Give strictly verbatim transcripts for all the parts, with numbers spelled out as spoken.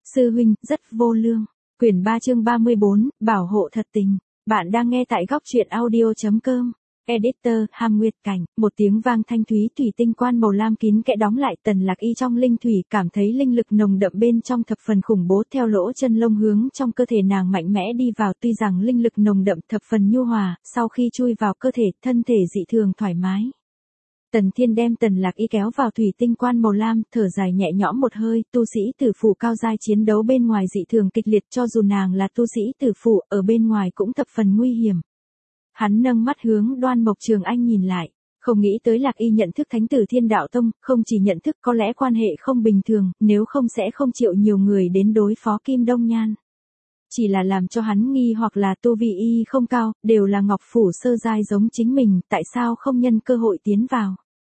Sư huynh, rất vô lương. Quyển ba chương ba mươi bốn, bảo hộ thật tình. Bạn đang nghe tại góc truyện audio.com. Editor, Hàm Nguyệt Cảnh, một tiếng vang thanh thúy thủy tinh quan màu lam kín kẽ đóng lại. Tần Lạc Y trong linh thủy cảm thấy linh lực nồng đậm bên trong thập phần khủng bố, theo lỗ chân lông hướng trong cơ thể nàng mạnh mẽ đi vào. Tuy rằng linh lực nồng đậm thập phần nhu hòa, sau khi chui vào cơ thể, thân thể dị thường thoải mái. Tần Thiên đem Tần Lạc Y kéo vào thủy tinh quan màu lam, thở dài nhẹ nhõm một hơi. Tu sĩ tử phủ cao giai chiến đấu bên ngoài dị thường kịch liệt, cho dù nàng là tu sĩ tử phủ, ở bên ngoài cũng thập phần nguy hiểm. Hắn nâng mắt hướng Đoan Mộc Trường Anh nhìn lại, không nghĩ tới Lạc Y nhận thức Thánh Tử Thiên Đạo Tông, không chỉ nhận thức, có lẽ quan hệ không bình thường, nếu không sẽ không chịu nhiều người đến đối phó Kim Đông Nhan. Chỉ là làm cho hắn nghi hoặc là tu vi y không cao, đều là ngọc phủ sơ giai giống chính mình, tại sao không nhân cơ hội tiến vào.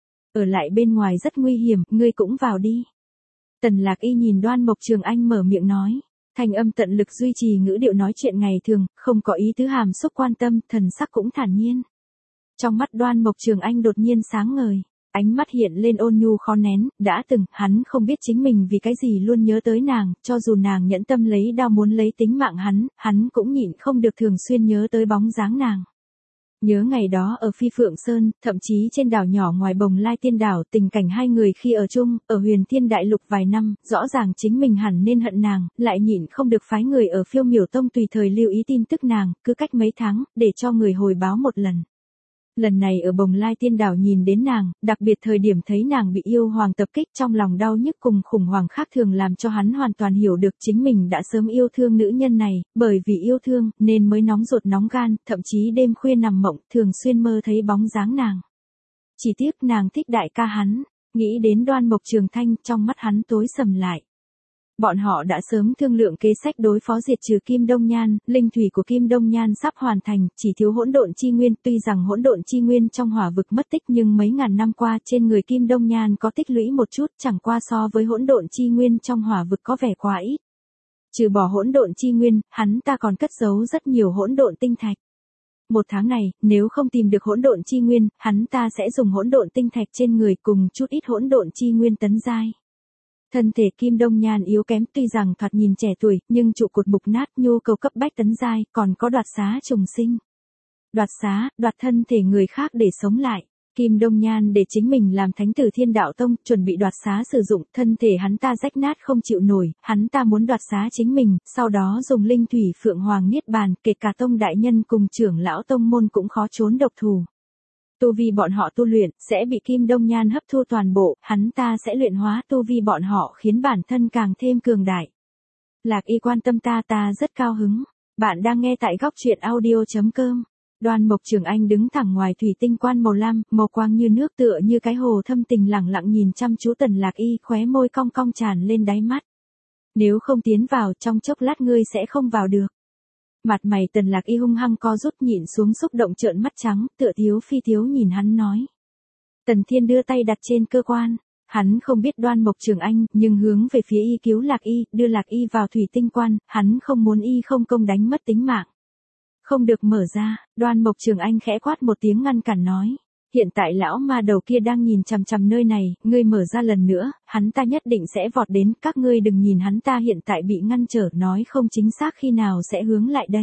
Ở lại bên ngoài rất nguy hiểm, ngươi cũng vào đi. Tần Lạc Y nhìn Đoan Mộc Trường Anh mở miệng nói, thanh âm tận lực duy trì ngữ điệu nói chuyện ngày thường, không có ý tứ hàm xúc quan tâm, thần sắc cũng thản nhiên. Trong mắt Đoan Mộc Trường Anh đột nhiên sáng ngời, ánh mắt hiện lên ôn nhu khó nén. Đã từng, hắn không biết chính mình vì cái gì luôn nhớ tới nàng, cho dù nàng nhẫn tâm lấy đao muốn lấy tính mạng hắn, hắn cũng nhịn không được thường xuyên nhớ tới bóng dáng nàng. Nhớ ngày đó ở Phi Phượng Sơn, thậm chí trên đảo nhỏ ngoài Bồng Lai Tiên Đảo, tình cảnh hai người khi ở chung, ở Huyền Thiên Đại Lục vài năm, rõ ràng chính mình hẳn nên hận nàng, lại nhịn không được phái người ở Phiêu Miểu Tông tùy thời lưu ý tin tức nàng, cứ cách mấy tháng, để cho người hồi báo một lần. Lần này ở Bồng Lai Tiên Đảo nhìn đến nàng, đặc biệt thời điểm thấy nàng bị yêu hoàng tập kích, trong lòng đau nhức cùng khủng hoảng khác thường làm cho hắn hoàn toàn hiểu được chính mình đã sớm yêu thương nữ nhân này, bởi vì yêu thương, nên mới nóng ruột nóng gan, thậm chí đêm khuya nằm mộng, thường xuyên mơ thấy bóng dáng nàng. Chỉ tiếc nàng thích đại ca hắn, nghĩ đến Đoan Mộc Trường Thanh, trong mắt hắn tối sầm lại. Bọn họ đã sớm thương lượng kế sách đối phó diệt trừ Kim Đông Nhan, linh thủy của Kim Đông Nhan sắp hoàn thành, chỉ thiếu hỗn độn chi nguyên, tuy rằng hỗn độn chi nguyên trong hỏa vực mất tích nhưng mấy ngàn năm qua trên người Kim Đông Nhan có tích lũy một chút, chẳng qua so với hỗn độn chi nguyên trong hỏa vực có vẻ quá ít. Trừ bỏ hỗn độn chi nguyên, hắn ta còn cất giấu rất nhiều hỗn độn tinh thạch. Một tháng này, nếu không tìm được hỗn độn chi nguyên, hắn ta sẽ dùng hỗn độn tinh thạch trên người cùng chút ít hỗn độn chi nguyên tấn giai. Thân thể Kim Đông Nhan yếu kém, tuy rằng thoạt nhìn trẻ tuổi, nhưng trụ cột mục nát, nhu cầu cấp bách tấn giai, còn có đoạt xá trùng sinh. Đoạt xá, đoạt thân thể người khác để sống lại. Kim Đông Nhan để chính mình làm Thánh Tử Thiên Đạo Tông, chuẩn bị đoạt xá sử dụng, thân thể hắn ta rách nát không chịu nổi, hắn ta muốn đoạt xá chính mình, sau đó dùng linh thủy Phượng Hoàng Niết Bàn, kể cả tông đại nhân cùng trưởng lão tông môn cũng khó trốn độc thủ. Tu vi bọn họ tu luyện, sẽ bị Kim Đông Nhan hấp thu toàn bộ, hắn ta sẽ luyện hóa tu vi bọn họ khiến bản thân càng thêm cường đại. Lạc Y quan tâm ta ta rất cao hứng. Bạn đang nghe tại góc truyện audio.com. Đoan Mộc Trường Anh đứng thẳng ngoài thủy tinh quan màu lam, màu quang như nước tựa như cái hồ thâm tình lẳng lặng nhìn chăm chú Tần Lạc Y, khóe môi cong cong tràn lên đáy mắt. Nếu không tiến vào, trong chốc lát ngươi sẽ không vào được. Mặt mày Tần Lạc Y hung hăng co rút, nhịn xuống xúc động trợn mắt trắng, tựa thiếu phi thiếu nhìn hắn nói. Tần Thiên đưa tay đặt trên cơ quan, hắn không biết Đoan Mộc Trường Anh, nhưng hướng về phía y cứu Lạc Y, đưa Lạc Y vào thủy tinh quan, hắn không muốn y không công đánh mất tính mạng. Không được mở ra, Đoan Mộc Trường Anh khẽ quát một tiếng ngăn cản nói. Hiện tại lão ma đầu kia đang nhìn chằm chằm nơi này, ngươi mở ra lần nữa, hắn ta nhất định sẽ vọt đến, các ngươi đừng nhìn hắn ta hiện tại bị ngăn trở, nói không chính xác khi nào sẽ hướng lại đây.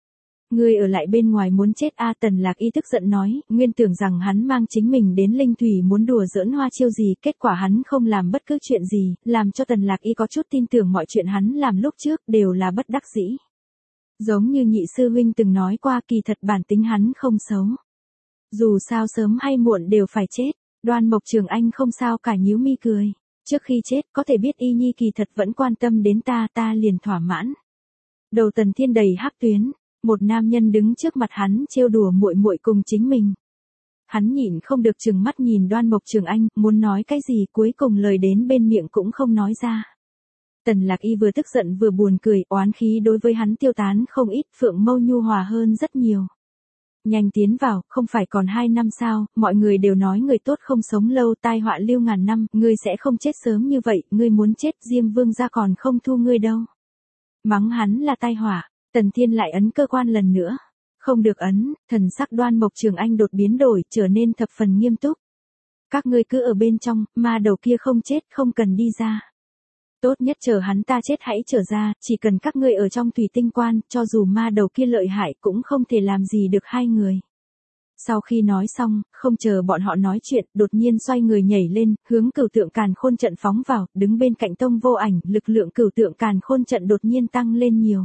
Ngươi ở lại bên ngoài muốn chết a Tần Lạc Y tức giận nói, nguyên tưởng rằng hắn mang chính mình đến linh thủy muốn đùa giỡn hoa chiêu gì, kết quả hắn không làm bất cứ chuyện gì, làm cho Tần Lạc Y có chút tin tưởng mọi chuyện hắn làm lúc trước đều là bất đắc dĩ. Giống như nhị sư huynh từng nói qua, kỳ thật bản tính hắn không xấu. Dù sao sớm hay muộn đều phải chết. Đoan Mộc Trường Anh không sao cả nhíu mi cười. Trước khi chết có thể biết y nhi kỳ thật vẫn quan tâm đến ta, ta liền thỏa mãn. Đầu Tần Thiên đầy hắc tuyến, một nam nhân đứng trước mặt hắn trêu đùa muội muội cùng chính mình. Hắn nhịn không được trừng mắt nhìn Đoan Mộc Trường Anh, muốn nói cái gì cuối cùng lời đến bên miệng cũng không nói ra. Tần Lạc Y vừa tức giận vừa buồn cười, oán khí đối với hắn tiêu tán không ít, phượng mâu nhu hòa hơn rất nhiều. Nhanh tiến vào, không phải còn hai năm sao, mọi người đều nói người tốt không sống lâu, tai họa lưu ngàn năm, ngươi sẽ không chết sớm như vậy, ngươi muốn chết, Diêm Vương gia còn không thu ngươi đâu. Mắng hắn là tai họa, Tần Thiên lại ấn cơ quan lần nữa. Không được ấn, thần sắc Đoan Mộc Trường Anh đột biến đổi, trở nên thập phần nghiêm túc. Các ngươi cứ ở bên trong, ma đầu kia không chết, không cần đi ra. Tốt nhất chờ hắn ta chết hãy trở ra, chỉ cần các ngươi ở trong thủy tinh quan, cho dù ma đầu kia lợi hại cũng không thể làm gì được hai người. Sau khi nói xong, không chờ bọn họ nói chuyện, đột nhiên xoay người nhảy lên, hướng cửu tượng càn khôn trận phóng vào, đứng bên cạnh Tông Vô Ảnh, lực lượng cửu tượng càn khôn trận đột nhiên tăng lên nhiều.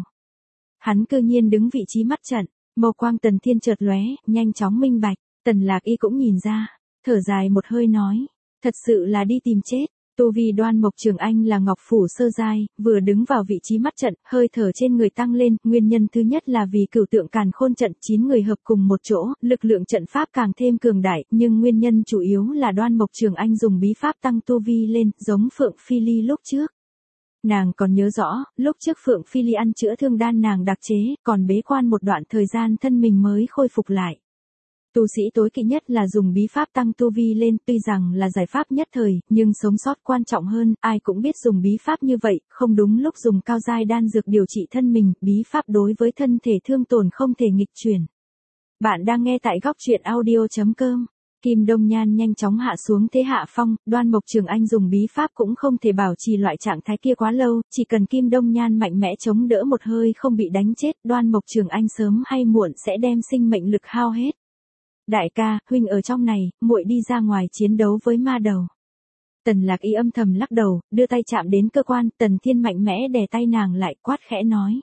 Hắn cư nhiên đứng vị trí mắt trận, màu quang Tần Thiên chợt lóe, nhanh chóng minh bạch, Tần Lạc Y cũng nhìn ra, thở dài một hơi nói, thật sự là đi tìm chết. Tu vi Đoan Mộc Trường Anh là ngọc phủ sơ giai, vừa đứng vào vị trí mắt trận, hơi thở trên người tăng lên, nguyên nhân thứ nhất là vì cửu tượng càn khôn trận chín người hợp cùng một chỗ, lực lượng trận pháp càng thêm cường đại, nhưng nguyên nhân chủ yếu là Đoan Mộc Trường Anh dùng bí pháp tăng tu vi lên, giống Phượng Phi Ly lúc trước. Nàng còn nhớ rõ, lúc trước Phượng Phi Ly ăn chữa thương đan nàng đặc chế, còn bế quan một đoạn thời gian thân mình mới khôi phục lại. Tu sĩ tối kỵ nhất là dùng bí pháp tăng tu vi lên, tuy rằng là giải pháp nhất thời, nhưng sống sót quan trọng hơn, ai cũng biết dùng bí pháp như vậy, không đúng lúc dùng cao giai đan dược điều trị thân mình, bí pháp đối với thân thể thương tổn không thể nghịch chuyển. Bạn đang nghe tại góc truyện audio chấm com. Kim Đông Nhan nhanh chóng hạ xuống thế hạ phong, Đoan Mộc Trường Anh dùng bí pháp cũng không thể bảo trì loại trạng thái kia quá lâu, chỉ cần Kim Đông Nhan mạnh mẽ chống đỡ một hơi không bị đánh chết, Đoan Mộc Trường Anh sớm hay muộn sẽ đem sinh mệnh lực hao hết. Đại ca, huynh ở trong này, muội đi ra ngoài chiến đấu với ma đầu. Tần Lạc Y âm thầm lắc đầu, đưa tay chạm đến cơ quan, Tần Thiên mạnh mẽ đè tay nàng lại, quát khẽ nói.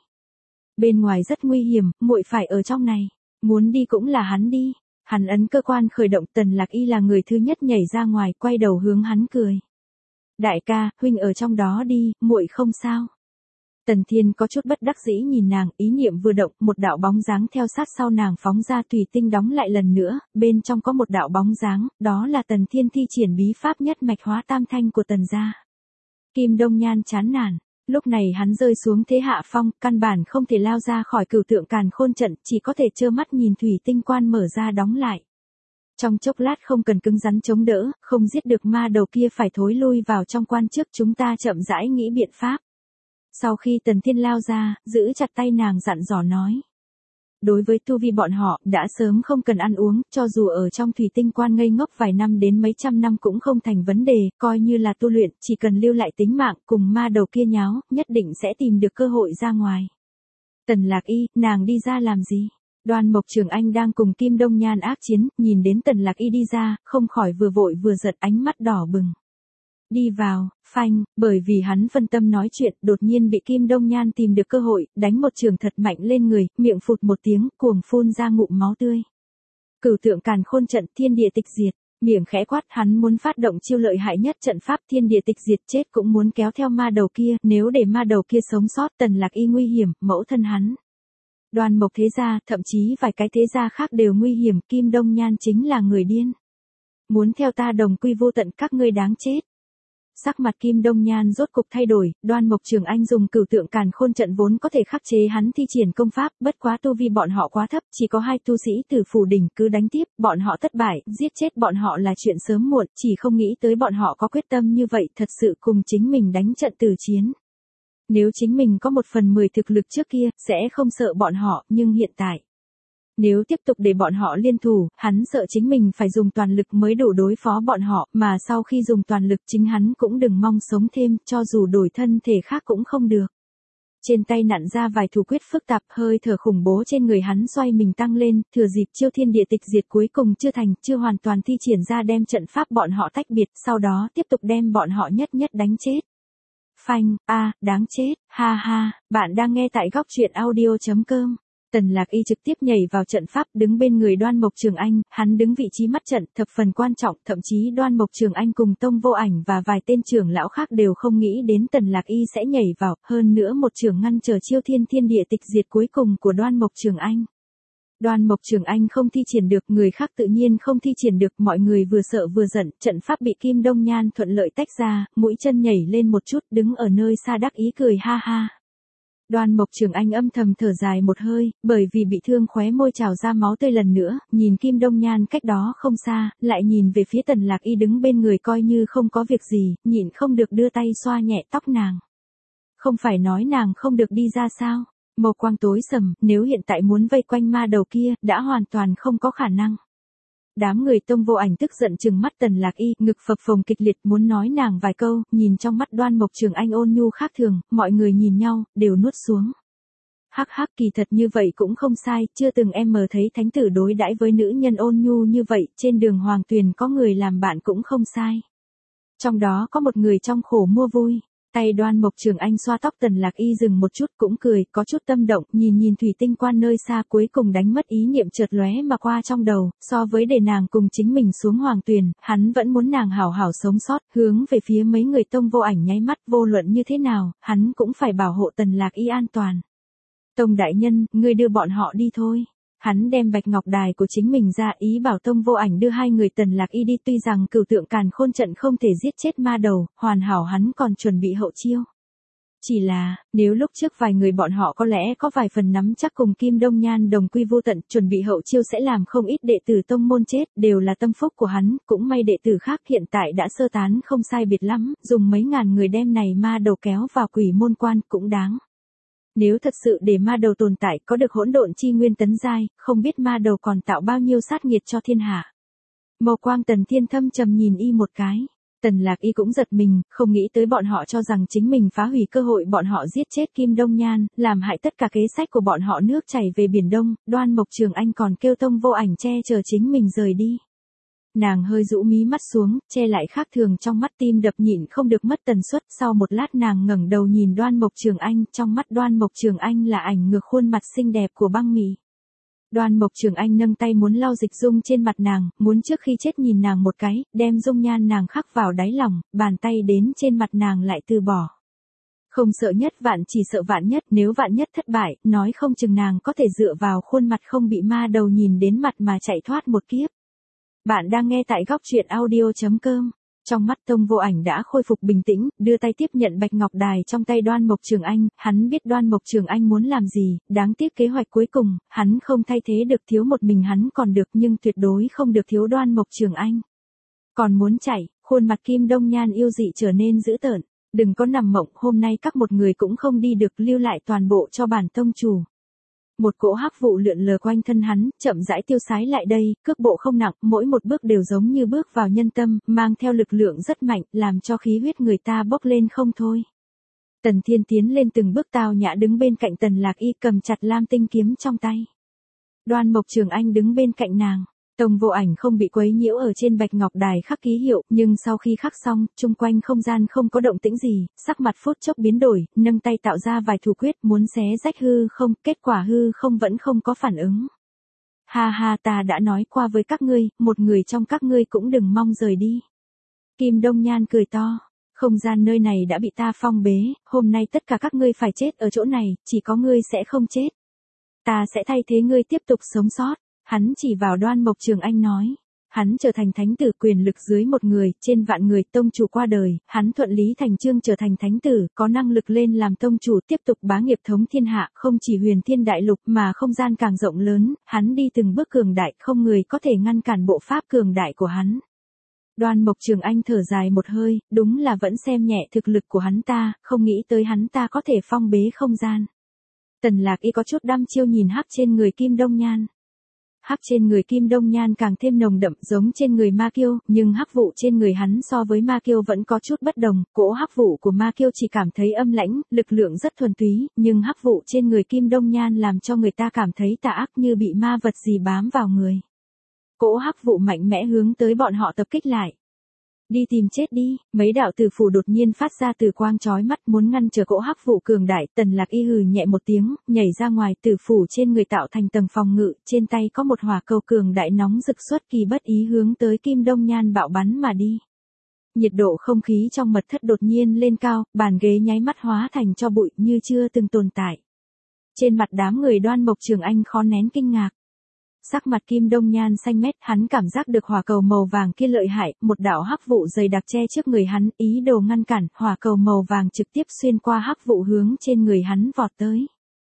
Bên ngoài rất nguy hiểm, muội phải ở trong này. Muốn đi cũng là hắn đi. Hắn ấn cơ quan khởi động, Tần Lạc Y là người thứ nhất nhảy ra ngoài, quay đầu hướng hắn cười. Đại ca, huynh ở trong đó đi, muội không sao. Tần Thiên có chút bất đắc dĩ nhìn nàng, ý niệm vừa động, một đạo bóng dáng theo sát sau nàng phóng ra, thủy tinh đóng lại lần nữa, bên trong có một đạo bóng dáng, đó là Tần Thiên thi triển bí pháp nhất mạch hóa tam thanh của Tần gia. Kim Đông Nhan chán nản, lúc này hắn rơi xuống thế hạ phong, căn bản không thể lao ra khỏi cửu tượng càn khôn trận, chỉ có thể trơ mắt nhìn thủy tinh quan mở ra đóng lại. Trong chốc lát không cần cứng rắn chống đỡ, không giết được ma đầu kia phải thối lui vào trong quan trước, chúng ta chậm rãi nghĩ biện pháp. Sau khi Tần Thiên lao ra, giữ chặt tay nàng dặn dò nói. Đối với tu vi bọn họ, đã sớm không cần ăn uống, cho dù ở trong thủy tinh quan ngây ngốc vài năm đến mấy trăm năm cũng không thành vấn đề, coi như là tu luyện, chỉ cần lưu lại tính mạng, cùng ma đầu kia nháo, nhất định sẽ tìm được cơ hội ra ngoài. Tần Lạc Y, nàng đi ra làm gì? Đoan Mộc Trường Anh đang cùng Kim Đông Nhan ác chiến, nhìn đến Tần Lạc Y đi ra, không khỏi vừa vội vừa giật, ánh mắt đỏ bừng. Đi vào, phanh, bởi vì hắn phân tâm nói chuyện, đột nhiên bị Kim Đông Nhan tìm được cơ hội, đánh một trường thật mạnh lên người, miệng phụt một tiếng, cuồng phun ra ngụm máu tươi. Cửu tượng càn khôn trận, thiên địa tịch diệt, miệng khẽ quát, hắn muốn phát động chiêu lợi hại nhất trận pháp, thiên địa tịch diệt, chết cũng muốn kéo theo ma đầu kia, nếu để ma đầu kia sống sót, Tần Lạc Y nguy hiểm, mẫu thân hắn. Đoan Mộc thế gia, thậm chí vài cái thế gia khác đều nguy hiểm, Kim Đông Nhan chính là người điên. Muốn theo ta đồng quy vô tận, các ngươi đáng chết. Sắc mặt Kim Đông Nhan rốt cục thay đổi, Đoan Mộc Trường Anh dùng cửu tượng càn khôn trận vốn có thể khắc chế hắn thi triển công pháp, bất quá tu vi bọn họ quá thấp, chỉ có hai tu sĩ từ phủ đỉnh, cứ đánh tiếp, bọn họ thất bại, giết chết bọn họ là chuyện sớm muộn, chỉ không nghĩ tới bọn họ có quyết tâm như vậy, thật sự cùng chính mình đánh trận tử chiến. Nếu chính mình có một phần mười thực lực trước kia, sẽ không sợ bọn họ, nhưng hiện tại. Nếu tiếp tục để bọn họ liên thủ, hắn sợ chính mình phải dùng toàn lực mới đủ đối phó bọn họ, mà sau khi dùng toàn lực chính hắn cũng đừng mong sống thêm, cho dù đổi thân thể khác cũng không được. Trên tay nặn ra vài thủ quyết phức tạp, hơi thở khủng bố trên người hắn xoay mình tăng lên, thừa dịp chiêu thiên địa tịch diệt cuối cùng chưa thành, chưa hoàn toàn thi triển ra đem trận pháp bọn họ tách biệt, sau đó tiếp tục đem bọn họ nhất nhất đánh chết. Phanh, a, đáng chết, ha ha, bạn đang nghe tại góc truyện audio chấm com. Tần Lạc Y trực tiếp nhảy vào trận pháp, đứng bên người Đoan Mộc Trường Anh, hắn đứng vị trí mắt trận, thập phần quan trọng, thậm chí Đoan Mộc Trường Anh cùng Tông Vô Ảnh và vài tên trưởng lão khác đều không nghĩ đến Tần Lạc Y sẽ nhảy vào, hơn nữa một trường ngăn trở chiêu thiên thiên địa tịch diệt cuối cùng của Đoan Mộc Trường Anh. Đoan Mộc Trường Anh không thi triển được, người khác tự nhiên không thi triển được, mọi người vừa sợ vừa giận, trận pháp bị Kim Đông Nhan thuận lợi tách ra, mũi chân nhảy lên một chút, đứng ở nơi xa đắc ý cười ha ha. Đoan Mộc Trường Anh âm thầm thở dài một hơi, bởi vì bị thương khóe môi trào ra máu tươi lần nữa, nhìn Kim Đông Nhan cách đó không xa, lại nhìn về phía Tần Lạc Y đứng bên người coi như không có việc gì, nhịn không được đưa tay xoa nhẹ tóc nàng. Không phải nói nàng không được đi ra sao? Màu quang tối sầm, nếu hiện tại muốn vây quanh ma đầu kia, đã hoàn toàn không có khả năng. đám người Tông Vô Ảnh tức giận trừng mắt Tần Lạc Y, ngực phập phồng kịch liệt muốn nói nàng vài câu, nhìn trong mắt Đoan Mộc Trường Anh ôn nhu khác thường, mọi người nhìn nhau, đều nuốt xuống. Hắc hắc, kỳ thật như vậy cũng không sai, chưa từng em mờ thấy thánh tử đối đãi với nữ nhân ôn nhu như vậy, trên đường Hoàng Tuyền có người làm bạn cũng không sai. Trong đó có một người trong khổ mua vui. Tay Đoan Mộc Trường Anh xoa tóc Tần Lạc Y dừng một chút cũng cười, có chút tâm động, nhìn nhìn thủy tinh quan nơi xa cuối cùng đánh mất ý niệm chợt lóe mà qua trong đầu, so với để nàng cùng chính mình xuống Hoàng Tuyền, hắn vẫn muốn nàng hảo hảo sống sót, hướng về phía mấy người Tông Vô Ảnh nháy mắt, vô luận như thế nào, hắn cũng phải bảo hộ Tần Lạc Y an toàn. Tông đại nhân, ngươi đưa bọn họ đi thôi. Hắn đem bạch ngọc đài của chính mình ra, ý bảo Tông Vô Ảnh đưa hai người Tần Lạc Y đi, tuy rằng cửu tượng càn khôn trận không thể giết chết ma đầu, hoàn hảo hắn còn chuẩn bị hậu chiêu. Chỉ là, nếu lúc trước vài người bọn họ có lẽ có vài phần nắm chắc cùng Kim Đông Nhan đồng quy vô tận, chuẩn bị hậu chiêu sẽ làm không ít đệ tử tông môn chết, đều là tâm phúc của hắn, cũng may đệ tử khác hiện tại đã sơ tán không sai biệt lắm, dùng mấy ngàn người đem này ma đầu kéo vào quỷ môn quan cũng đáng. Nếu thật sự để ma đầu tồn tại, có được hỗn độn chi nguyên tấn giai, không biết ma đầu còn tạo bao nhiêu sát nghiệt cho thiên hạ. Mâu quang Tần Thiên thâm trầm nhìn y một cái. Tần Lạc Y cũng giật mình, không nghĩ tới bọn họ cho rằng chính mình phá hủy cơ hội bọn họ giết chết Kim Đông Nhan, làm hại tất cả kế sách của bọn họ nước chảy về Biển Đông, Đoan Mộc Trường Anh còn kêu Tông Vô Ảnh che chở chính mình rời đi. Nàng hơi rũ mí mắt xuống, che lại khác thường trong mắt, tim đập nhịn không được mất tần suất, sau một lát nàng ngẩng đầu nhìn Đoan Mộc Trường Anh, trong mắt Đoan Mộc Trường Anh là ảnh ngược khuôn mặt xinh đẹp của băng mì. Đoan Mộc Trường Anh nâng tay muốn lau dịch dung trên mặt nàng, muốn trước khi chết nhìn nàng một cái, đem dung nhan nàng khắc vào đáy lòng, bàn tay đến trên mặt nàng lại từ bỏ. Không sợ nhất vạn chỉ sợ vạn nhất, nếu vạn nhất thất bại, nói không chừng nàng có thể dựa vào khuôn mặt không bị ma đầu nhìn đến mặt mà chạy thoát một kiếp. Bạn đang nghe tại góc truyện audio chấm com. Trong mắt Tông Vô Ảnh đã khôi phục bình tĩnh, đưa tay tiếp nhận bạch ngọc đài trong tay Đoan Mộc Trường Anh, hắn biết Đoan Mộc Trường Anh muốn làm gì, đáng tiếc kế hoạch cuối cùng, hắn không thay thế được, thiếu một mình hắn còn được nhưng tuyệt đối không được thiếu Đoan Mộc Trường Anh. Còn muốn chạy, khuôn mặt Kim Đông Nhan yêu dị trở nên dữ tợn, đừng có nằm mộng, hôm nay các một người cũng không đi được, lưu lại toàn bộ cho bản tông chủ. Một cỗ hắc vụ lượn lờ quanh thân hắn, chậm rãi tiêu sái lại đây, cước bộ không nặng, mỗi một bước đều giống như bước vào nhân tâm, mang theo lực lượng rất mạnh, làm cho khí huyết người ta bốc lên không thôi. Tần Thiên tiến lên từng bước tao nhã đứng bên cạnh Tần Lạc Y, cầm chặt lam tinh kiếm trong tay. Đoan Mộc Trường Anh đứng bên cạnh nàng. Tông Vô Ảnh không bị quấy nhiễu ở trên bạch ngọc đài khắc ký hiệu, nhưng sau khi khắc xong, chung quanh không gian không có động tĩnh gì, sắc mặt phút chốc biến đổi, nâng tay tạo ra vài thủ quyết muốn xé rách hư không, kết quả hư không vẫn không có phản ứng. Ha ha, ta đã nói qua với các ngươi, một người trong các ngươi cũng đừng mong rời đi. Kim Đông Nhan cười to, không gian nơi này đã bị ta phong bế, hôm nay tất cả các ngươi phải chết ở chỗ này, chỉ có ngươi sẽ không chết. Ta sẽ thay thế ngươi tiếp tục sống sót. Hắn chỉ vào Đoan Mộc Trường Anh nói. Hắn trở thành thánh tử, quyền lực dưới một người, trên vạn người, tông chủ qua đời, hắn thuận lý thành chương trở thành thánh tử, có năng lực lên làm tông chủ, tiếp tục bá nghiệp thống thiên hạ, không chỉ huyền thiên đại lục mà không gian càng rộng lớn, hắn đi từng bước cường đại, không người có thể ngăn cản bộ pháp cường đại của hắn. Đoan Mộc Trường Anh thở dài một hơi, đúng là vẫn xem nhẹ thực lực của hắn ta, không nghĩ tới hắn ta có thể phong bế không gian. Tần Lạc Y có chút đăm chiêu nhìn hắc trên người Kim Đông Nhan. Hắc trên người Kim Đông Nhan càng thêm nồng đậm giống trên người ma kiêu, nhưng hắc vụ trên người hắn so với ma kiêu vẫn có chút bất đồng, cỗ hắc vụ của ma kiêu chỉ cảm thấy âm lãnh, lực lượng rất thuần túy, nhưng hắc vụ trên người Kim Đông Nhan làm cho người ta cảm thấy tà ác như bị ma vật gì bám vào người. Cỗ hắc vụ mạnh mẽ hướng tới bọn họ tập kích lại. Đi tìm chết đi, mấy đạo tử phủ đột nhiên phát ra từ quang chói mắt muốn ngăn trở cỗ hắc vụ cường đại, Tần Lạc Y hừ nhẹ một tiếng, nhảy ra ngoài, tử phủ trên người tạo thành tầng phòng ngự, trên tay có một hỏa cầu cường đại nóng rực xuất kỳ bất ý hướng tới Kim Đông Nhan bạo bắn mà đi. Nhiệt độ không khí trong mật thất đột nhiên lên cao, bàn ghế nháy mắt hóa thành tro bụi như chưa từng tồn tại. Trên mặt đám người Đoan Mộc Trường Anh khó nén kinh ngạc. Sắc mặt Kim Đông Nhan xanh mét, hắn cảm giác được hỏa cầu màu vàng kia lợi hại, một đạo hắc vụ dày đặc che trước người hắn, ý đồ ngăn cản, hỏa cầu màu vàng trực tiếp xuyên qua hắc vụ hướng trên người hắn vọt tới.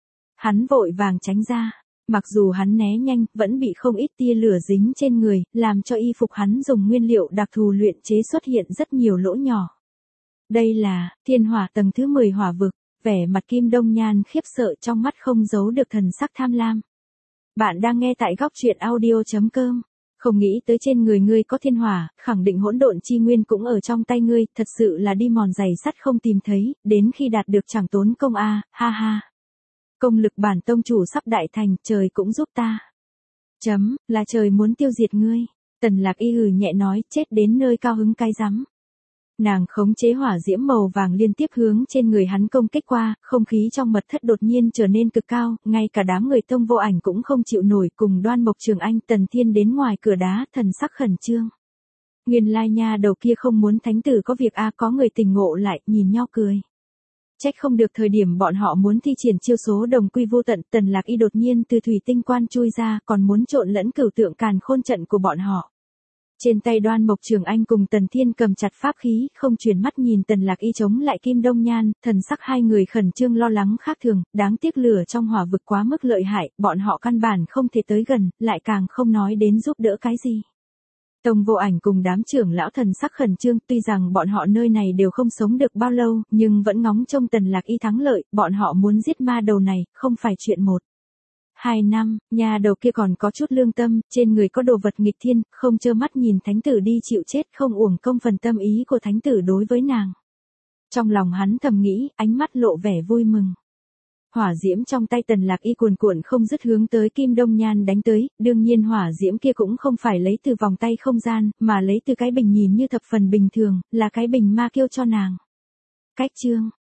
Hắn vội vàng tránh ra, mặc dù hắn né nhanh, vẫn bị không ít tia lửa dính trên người, làm cho y phục hắn dùng nguyên liệu đặc thù luyện chế xuất hiện rất nhiều lỗ nhỏ. Đây là thiên hỏa tầng thứ mười hỏa vực, vẻ mặt Kim Đông Nhan khiếp sợ, trong mắt không giấu được thần sắc tham lam. Bạn đang nghe tại góc truyện audio chấm com. Không nghĩ tới trên người ngươi có thiên hỏa, khẳng định hỗn độn chi nguyên cũng ở trong tay ngươi, thật sự là đi mòn giày sắt không tìm thấy, đến khi đạt được chẳng tốn công a, ha ha. Công lực bản tông chủ sắp đại thành, trời cũng giúp ta. Chấm, là trời muốn tiêu diệt ngươi. Tần Lạc Y hừ nhẹ nói, chết đến nơi cao hứng cái rắm. Nàng khống chế hỏa diễm màu vàng liên tiếp hướng trên người hắn công kích qua, không khí trong mật thất đột nhiên trở nên cực cao, ngay cả đám người Tông Vô Ảnh cũng không chịu nổi, cùng Đoan Mộc Trường Anh, Tần Thiên đến ngoài cửa đá, thần sắc khẩn trương. Nguyên lai nha đầu kia không muốn thánh tử có việc a, có người tỉnh ngộ lại, nhìn nhau cười. Trách không được thời điểm bọn họ muốn thi triển chiêu số đồng quy vô tận, Tần Lạc Y đột nhiên từ thủy tinh quan chui ra, còn muốn trộn lẫn cửu tượng càn khôn trận của bọn họ. Trên tay Đoan Mộc Trường Anh cùng Tần Thiên cầm chặt pháp khí, không chuyển mắt nhìn Tần Lạc Y chống lại Kim Đông Nhan, thần sắc hai người khẩn trương lo lắng khác thường, đáng tiếc lửa trong hỏa vực quá mức lợi hại, bọn họ căn bản không thể tới gần, lại càng không nói đến giúp đỡ cái gì. Tông Vô Ảnh cùng đám trưởng lão thần sắc khẩn trương, tuy rằng bọn họ nơi này đều không sống được bao lâu, nhưng vẫn ngóng trông Tần Lạc Y thắng lợi, bọn họ muốn giết ma đầu này, không phải chuyện một. Hai năm, nhà đầu kia còn có chút lương tâm, trên người có đồ vật nghịch thiên, không trơ mắt nhìn thánh tử đi chịu chết, không uổng công phần tâm ý của thánh tử đối với nàng. Trong lòng hắn thầm nghĩ, ánh mắt lộ vẻ vui mừng. Hỏa diễm trong tay Tần Lạc Y cuồn cuộn không dứt hướng tới Kim Đông Nhan đánh tới, đương nhiên hỏa diễm kia cũng không phải lấy từ vòng tay không gian, mà lấy từ cái bình nhìn như thập phần bình thường, là cái bình ma kiêu cho nàng. Cách chương